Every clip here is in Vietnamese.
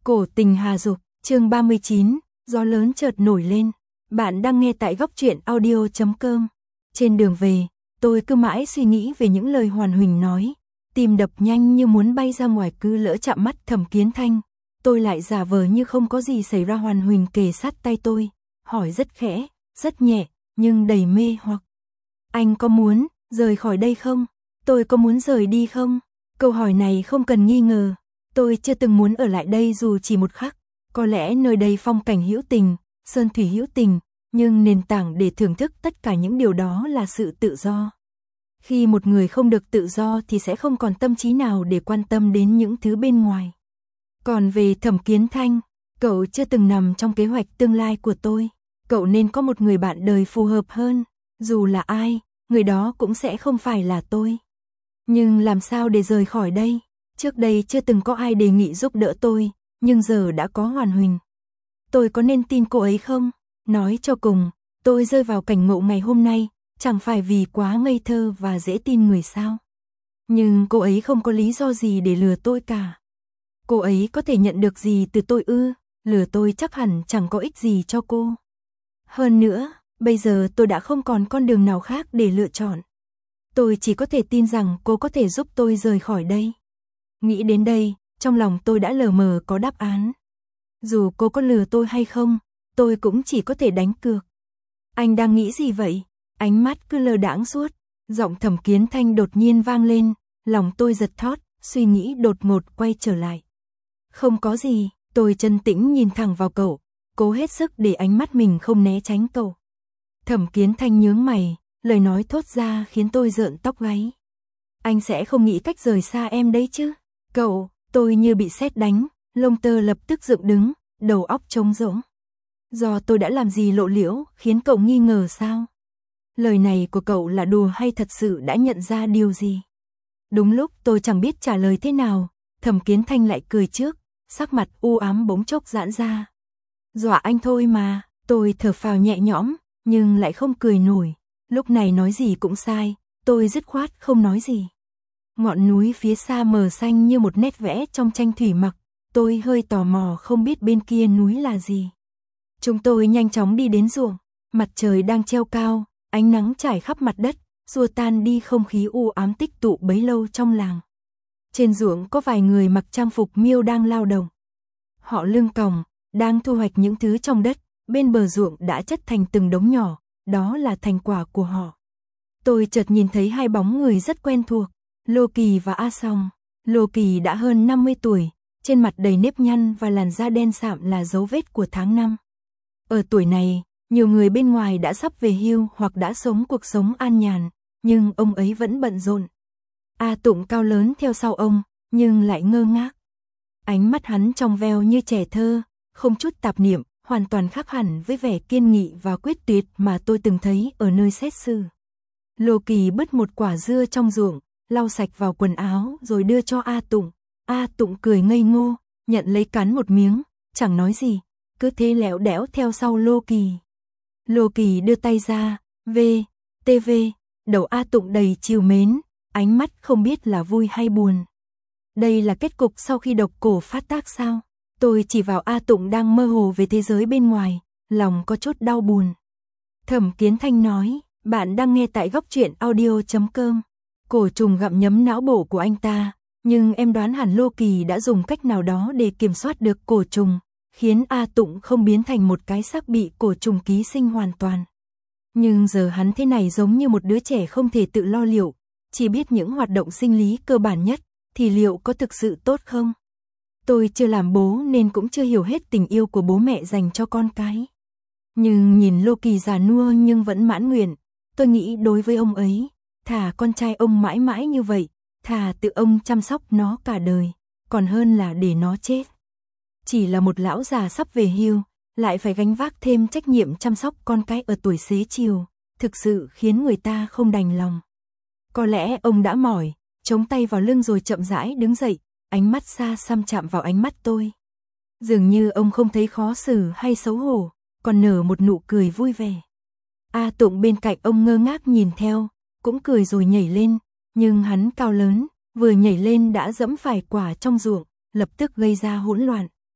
Cổ tình hà dục, chương 39, gió lớn chợt nổi lên. Bạn đang nghe tại góc truyện audio.com. Trên đường về, tôi cứ mãi suy nghĩ về những lời Hoàn Huỳnh nói, tim đập nhanh như muốn bay ra ngoài, cứ lỡ chạm mắt Thẩm Kiến Thanh. Tôi lại giả vờ như không có gì xảy ra. Hoàn Huỳnh kề sát tay tôi, hỏi rất khẽ, rất nhẹ, nhưng đầy mê hoặc. Anh có muốn rời khỏi đây không? Tôi có muốn rời đi không? Câu hỏi này không cần nghi ngờ. Tôi chưa từng muốn ở lại đây dù chỉ một khắc. Có lẽ nơi đây phong cảnh hữu tình, sơn thủy hữu tình, nhưng nền tảng để thưởng thức tất cả những điều đó là sự tự do. Khi một người không được tự do thì sẽ không còn tâm trí nào để quan tâm đến những thứ bên ngoài. Còn về Thẩm Kiến Thanh, cậu chưa từng nằm trong kế hoạch tương lai của tôi. Cậu nên có một người bạn đời phù hợp hơn. Dù là ai, người đó cũng sẽ không phải là tôi. Nhưng làm sao để rời khỏi đây? Trước đây chưa từng có ai đề nghị giúp đỡ tôi, nhưng giờ đã có Hoàn Huỳnh. Tôi có nên tin cô ấy không? Nói cho cùng, tôi rơi vào cảnh ngộ ngày hôm nay, chẳng phải vì quá ngây thơ và dễ tin người sao? Nhưng cô ấy không có lý do gì để lừa tôi cả. Cô ấy có thể nhận được gì từ tôi ư? Lừa tôi chắc hẳn chẳng có ích gì cho cô. Hơn nữa, bây giờ tôi đã không còn con đường nào khác để lựa chọn. Tôi chỉ có thể tin rằng cô có thể giúp tôi rời khỏi đây. Nghĩ đến đây, trong lòng tôi đã lờ mờ có đáp án. Dù cô có lừa tôi hay không, tôi cũng chỉ có thể đánh cược. Anh đang nghĩ gì vậy? Ánh mắt cứ lờ đãng suốt. Giọng Thẩm Kiến Thanh đột nhiên vang lên, lòng tôi giật thót, suy nghĩ đột ngột quay trở lại. Không có gì, tôi trấn tĩnh nhìn thẳng vào cậu, cố hết sức để ánh mắt mình không né tránh cậu. Thẩm Kiến Thanh nhướng mày, lời nói thốt ra khiến tôi rợn tóc gáy. Anh sẽ không nghĩ cách rời xa em đấy chứ? Cậu, tôi như bị sét đánh, lông tơ lập tức dựng đứng, đầu óc trống rỗng. Do tôi đã làm gì lộ liễu khiến cậu nghi ngờ sao? Lời này của cậu là đùa hay thật sự đã nhận ra điều gì? Đúng lúc tôi chẳng biết trả lời thế nào, Thẩm Kiến Thanh lại cười trước, sắc mặt u ám bỗng chốc giãn ra. Dọa anh thôi mà, tôi thở phào nhẹ nhõm, nhưng lại không cười nổi. Lúc này nói gì cũng sai, tôi dứt khoát không nói gì. Ngọn núi phía xa mờ xanh như một nét vẽ trong tranh thủy mặc, tôi hơi tò mò không biết bên kia núi là gì. Chúng tôi nhanh chóng đi đến ruộng, mặt trời đang treo cao, ánh nắng trải khắp mặt đất, xua tan đi không khí u ám tích tụ bấy lâu trong làng. Trên ruộng có vài người mặc trang phục miêu đang lao động. Họ lưng còng, đang thu hoạch những thứ trong đất, bên bờ ruộng đã chất thành từng đống nhỏ, đó là thành quả của họ. Tôi chợt nhìn thấy hai bóng người rất quen thuộc, Lô Kỳ và A Song. Lô Kỳ đã hơn 50 tuổi, trên mặt đầy nếp nhăn và làn da đen sạm là dấu vết của tháng năm. Ở tuổi này, nhiều người bên ngoài đã sắp về hưu hoặc đã sống cuộc sống an nhàn, nhưng ông ấy vẫn bận rộn. A Tụng cao lớn theo sau ông, nhưng lại ngơ ngác. Ánh mắt hắn trong veo như trẻ thơ, không chút tạp niệm, hoàn toàn khác hẳn với vẻ kiên nghị và quyết tuyệt mà tôi từng thấy ở nơi xét xử. Lô Kỳ bứt một quả dưa trong ruộng, lau sạch vào quần áo rồi đưa cho A Tụng. A Tụng cười ngây ngô, nhận lấy cắn một miếng, chẳng nói gì, cứ thế lẽo đẽo theo sau Lô Kỳ. Lô Kỳ đưa tay ra, TV, đầu A Tụng đầy trìu mến, ánh mắt không biết là vui hay buồn. Đây là kết cục sau khi độc cổ phát tác sao? Tôi chỉ vào A Tụng đang mơ hồ về thế giới bên ngoài, lòng có chút đau buồn. Thẩm Kiến Thanh nói, bạn đang nghe tại góc truyện audio.com. Cổ trùng gặm nhấm não bộ của anh ta, nhưng em đoán hẳn Lô Kỳ đã dùng cách nào đó để kiểm soát được cổ trùng, khiến A Tụng không biến thành một cái xác bị cổ trùng ký sinh hoàn toàn. Nhưng giờ hắn thế này giống như một đứa trẻ không thể tự lo liệu, chỉ biết những hoạt động sinh lý cơ bản nhất, thì liệu có thực sự tốt không? Tôi chưa làm bố nên cũng chưa hiểu hết tình yêu của bố mẹ dành cho con cái. Nhưng nhìn Lô Kỳ già nua nhưng vẫn mãn nguyện, tôi nghĩ đối với ông ấy, thà con trai ông mãi mãi như vậy, thà tự ông chăm sóc nó cả đời, còn hơn là để nó chết. Chỉ là một lão già sắp về hưu, lại phải gánh vác thêm trách nhiệm chăm sóc con cái ở tuổi xế chiều, thực sự khiến người ta không đành lòng. Có lẽ ông đã mỏi, chống tay vào lưng rồi chậm rãi đứng dậy, ánh mắt xa xăm chạm vào ánh mắt tôi. Dường như ông không thấy khó xử hay xấu hổ, còn nở một nụ cười vui vẻ. A Tụng bên cạnh ông ngơ ngác nhìn theo, cũng cười rồi nhảy lên, nhưng hắn cao lớn, vừa nhảy lên đã dẫm phải quả trong ruộng, lập tức gây ra hỗn loạn.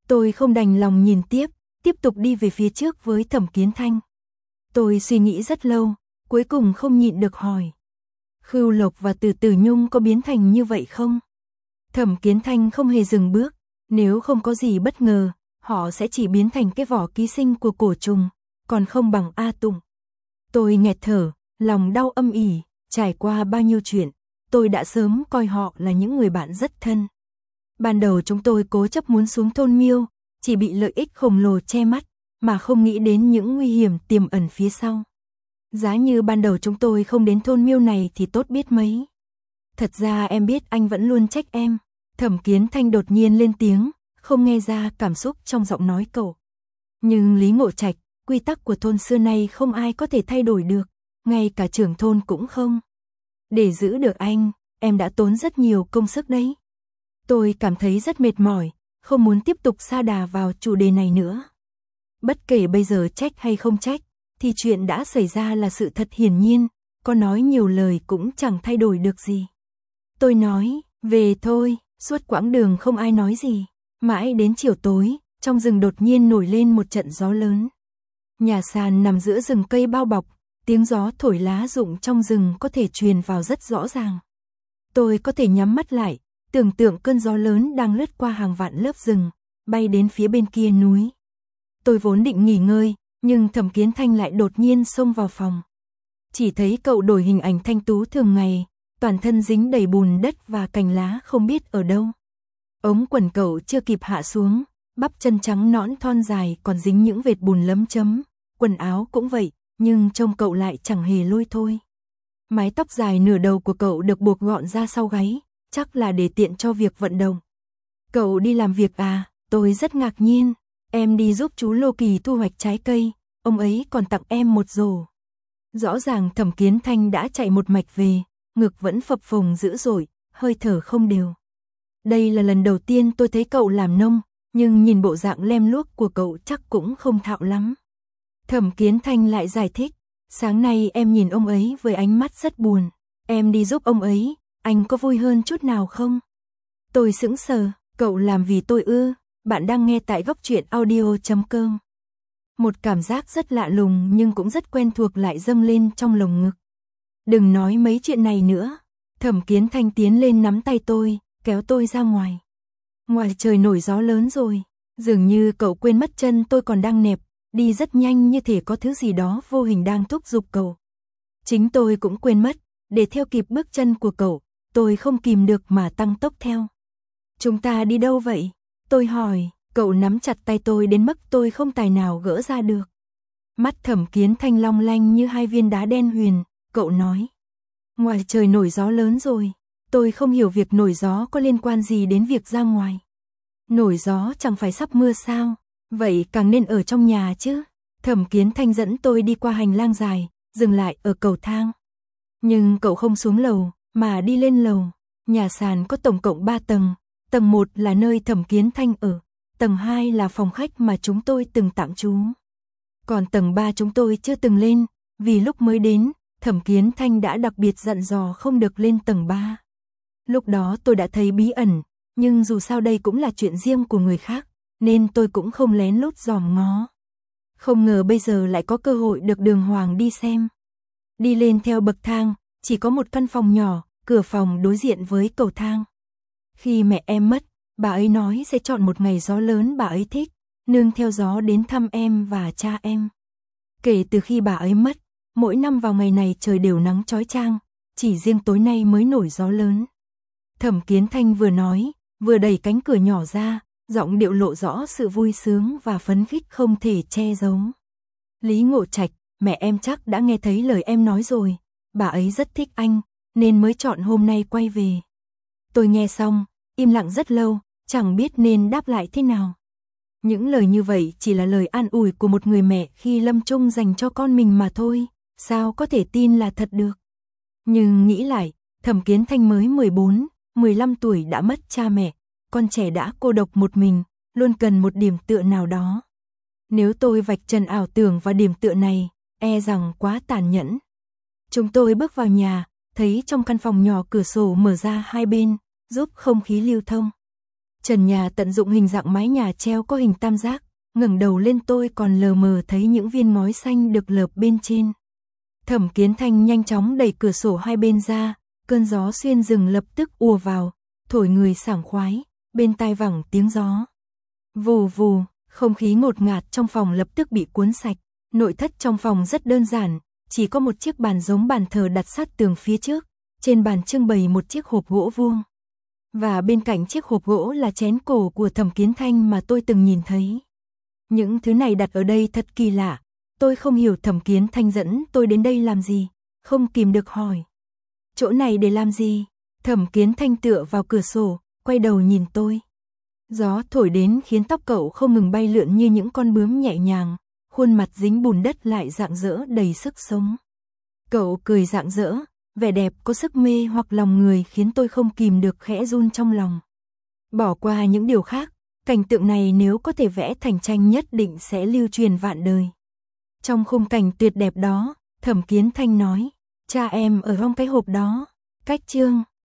Tôi không đành lòng nhìn tiếp tục đi về phía trước với Thẩm Kiến Thanh. Tôi suy nghĩ rất lâu, cuối cùng không nhịn được hỏi. Khưu Lộc và Từ Tử Nhung có biến thành như vậy không? Thẩm Kiến Thanh không hề dừng bước, nếu không có gì bất ngờ, họ sẽ chỉ biến thành cái vỏ ký sinh của cổ trùng, còn không bằng A Tụng. Tôi nghẹt thở, lòng đau âm ỉ, trải qua bao nhiêu chuyện, tôi đã sớm coi họ là những người bạn rất thân. Ban đầu chúng tôi cố chấp muốn xuống thôn Miêu, chỉ bị lợi ích khổng lồ che mắt, mà không nghĩ đến những nguy hiểm tiềm ẩn phía sau. Giá như ban đầu chúng tôi không đến thôn Miêu này thì tốt biết mấy. Thật ra em biết anh vẫn luôn trách em. Thẩm Kiến Thanh đột nhiên lên tiếng, không nghe ra cảm xúc trong giọng nói cậu. Nhưng Lý Ngộ Trạch, quy tắc của thôn xưa nay không ai có thể thay đổi được, ngay cả trưởng thôn cũng không. Để giữ được anh, em đã tốn rất nhiều công sức đấy. Tôi cảm thấy rất mệt mỏi, không muốn tiếp tục sa đà vào chủ đề này nữa. Bất kể bây giờ trách hay không trách, thì chuyện đã xảy ra là sự thật hiển nhiên, có nói nhiều lời cũng chẳng thay đổi được gì. Tôi nói, về thôi, suốt quãng đường không ai nói gì. Mãi đến chiều tối, trong rừng đột nhiên nổi lên một trận gió lớn. Nhà sàn nằm giữa rừng cây bao bọc, tiếng gió thổi lá rụng trong rừng có thể truyền vào rất rõ ràng. Tôi có thể nhắm mắt lại, tưởng tượng cơn gió lớn đang lướt qua hàng vạn lớp rừng, bay đến phía bên kia núi. Tôi vốn định nghỉ ngơi, nhưng Thẩm Kiến Thanh lại đột nhiên xông vào phòng. Chỉ thấy cậu đổi hình ảnh thanh tú thường ngày, toàn thân dính đầy bùn đất và cành lá không biết ở đâu. Ống quần cậu chưa kịp hạ xuống, bắp chân trắng nõn thon dài còn dính những vệt bùn lấm chấm, quần áo cũng vậy, nhưng trông cậu lại chẳng hề lôi thôi. Mái tóc dài nửa đầu của cậu được buộc gọn ra sau gáy, chắc là để tiện cho việc vận động. Cậu đi làm việc à? Tôi rất ngạc nhiên. Em đi giúp chú Lô Kỳ thu hoạch trái cây, ông ấy còn tặng em một rổ. Rõ ràng Thẩm Kiến Thanh đã chạy một mạch về, ngực vẫn phập phồng dữ dội, hơi thở không đều. Đây là lần đầu tiên tôi thấy cậu làm nông, nhưng nhìn bộ dạng lem luốc của cậu chắc cũng không thạo lắm. Thẩm Kiến Thanh lại giải thích, sáng nay em nhìn ông ấy với ánh mắt rất buồn. Em đi giúp ông ấy, anh có vui hơn chút nào không? Tôi sững sờ, cậu làm vì tôi ư? Bạn đang nghe tại Góc Truyện Audio.com. Một cảm giác rất lạ lùng nhưng cũng rất quen thuộc lại dâng lên trong lồng ngực. Đừng nói mấy chuyện này nữa. Thẩm Kiến Thanh tiến lên nắm tay tôi, kéo tôi ra ngoài. Ngoài trời nổi gió lớn rồi, dường như cậu quên mất chân tôi còn đang nẹp, đi rất nhanh như thể có thứ gì đó vô hình đang thúc giục cậu. Chính tôi cũng quên mất, để theo kịp bước chân của cậu, tôi không kìm được mà tăng tốc theo. Chúng ta đi đâu vậy? Tôi hỏi, cậu nắm chặt tay tôi đến mức tôi không tài nào gỡ ra được. Mắt Thẩm Kiến Thanh long lanh như hai viên đá đen huyền, cậu nói. Ngoài trời nổi gió lớn rồi, tôi không hiểu việc nổi gió có liên quan gì đến việc ra ngoài. Nổi gió chẳng phải sắp mưa sao, vậy càng nên ở trong nhà chứ. Thẩm Kiến Thanh dẫn tôi đi qua hành lang dài, dừng lại ở cầu thang. Nhưng cậu không xuống lầu, mà đi lên lầu. Nhà sàn có tổng cộng 3 tầng. Tầng 1 là nơi Thẩm Kiến Thanh ở, tầng 2 là phòng khách mà chúng tôi từng tạm trú. Còn tầng 3 chúng tôi chưa từng lên, vì lúc mới đến, Thẩm Kiến Thanh đã đặc biệt dặn dò không được lên tầng 3. Lúc đó tôi đã thấy bí ẩn, nhưng dù sao đây cũng là chuyện riêng của người khác, nên tôi cũng không lén lút dòm ngó. Không ngờ bây giờ lại có cơ hội được đường hoàng đi xem. Đi lên theo bậc thang, chỉ có một căn phòng nhỏ, cửa phòng đối diện với cầu thang. Khi mẹ em mất, bà ấy nói sẽ chọn một ngày gió lớn bà ấy thích, nương theo gió đến thăm em và cha em. Kể từ khi bà ấy mất, mỗi năm vào ngày này trời đều nắng chói chang, chỉ riêng tối nay mới nổi gió lớn. Thẩm Kiến Thanh vừa nói, vừa đẩy cánh cửa nhỏ ra, giọng điệu lộ rõ sự vui sướng và phấn khích không thể che giấu. Lý Ngộ Trạch, mẹ em chắc đã nghe thấy lời em nói rồi, bà ấy rất thích anh, nên mới chọn hôm nay quay về. Tôi nghe xong, im lặng rất lâu, chẳng biết nên đáp lại thế nào. Những lời như vậy chỉ là lời an ủi của một người mẹ khi lâm chung dành cho con mình mà thôi, sao có thể tin là thật được. Nhưng nghĩ lại, Thẩm Kiến Thanh mới 14, 15 tuổi đã mất cha mẹ, con trẻ đã cô độc một mình, luôn cần một điểm tựa nào đó. Nếu tôi vạch trần ảo tưởng và điểm tựa này, e rằng quá tàn nhẫn. Chúng tôi bước vào nhà, thấy trong căn phòng nhỏ cửa sổ mở ra hai bên, giúp không khí lưu thông. Trần nhà tận dụng hình dạng mái nhà treo có hình tam giác, ngẩng đầu lên tôi còn lờ mờ thấy những viên ngói xanh được lợp bên trên. Thẩm Kiến Thanh nhanh chóng đẩy cửa sổ hai bên ra, cơn gió xuyên rừng lập tức ùa vào, thổi người sảng khoái, bên tai vẳng tiếng gió. Vù vù, không khí ngột ngạt trong phòng lập tức bị cuốn sạch. Nội thất trong phòng rất đơn giản, chỉ có một chiếc bàn giống bàn thờ đặt sát tường phía trước, trên bàn trưng bày một chiếc hộp gỗ vuông. Và bên cạnh chiếc hộp gỗ là chén cổ của Thẩm Kiến Thanh mà tôi từng nhìn thấy. Những thứ này đặt ở đây thật kỳ lạ, tôi không hiểu Thẩm Kiến Thanh dẫn tôi đến đây làm gì, không kìm được hỏi. Chỗ này để làm gì? Thẩm Kiến Thanh tựa vào cửa sổ, quay đầu nhìn tôi. Gió thổi đến khiến tóc cậu không ngừng bay lượn như những con bướm nhẹ nhàng, khuôn mặt dính bùn đất lại rạng rỡ đầy sức sống. Cậu cười rạng rỡ, vẻ đẹp có sức mê hoặc lòng người khiến tôi không kìm được khẽ run trong lòng. Bỏ qua những điều khác, cảnh tượng này nếu có thể vẽ thành tranh nhất định sẽ lưu truyền vạn đời. Trong khung cảnh tuyệt đẹp đó, Thẩm Kiến Thanh nói, cha em ở trong cái hộp đó, cách chương.